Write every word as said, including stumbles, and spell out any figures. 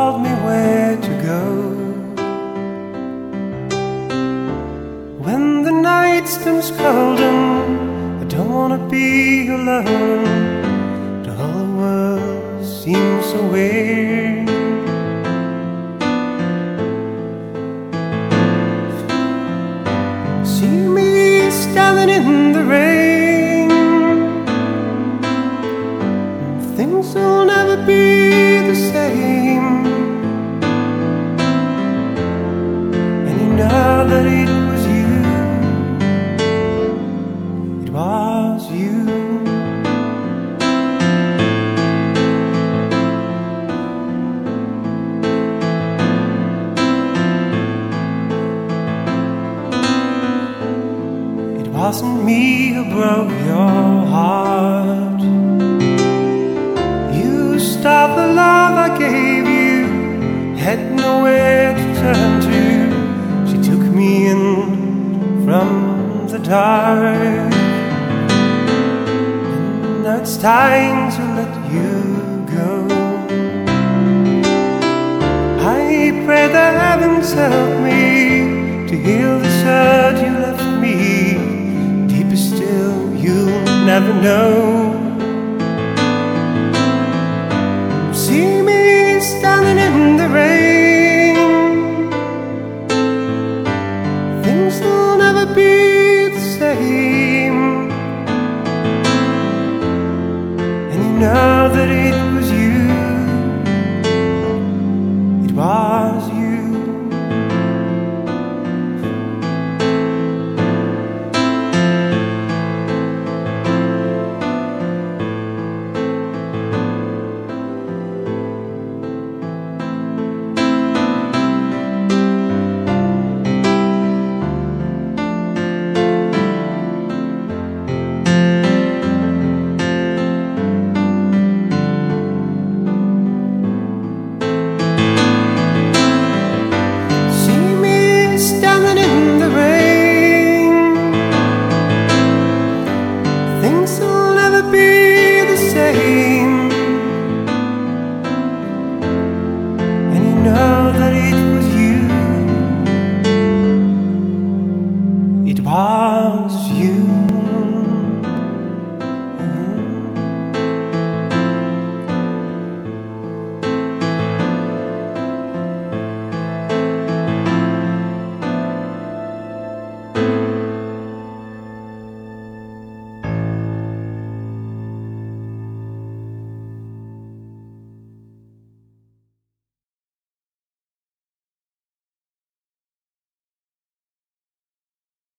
told me where to go. When the night turns cold and I don't wanna be alone, the whole world seems so weird. See me standing in the rain, things will never be the same. And you know that it was you, it was you. It wasn't me who broke your heart. You stopped the love I gave you, had nowhere to turn to. She took me in from the dark, and now it's time to let you go. I pray the heavens help me to heal this hurt you left me. Deeper still, you'll never know.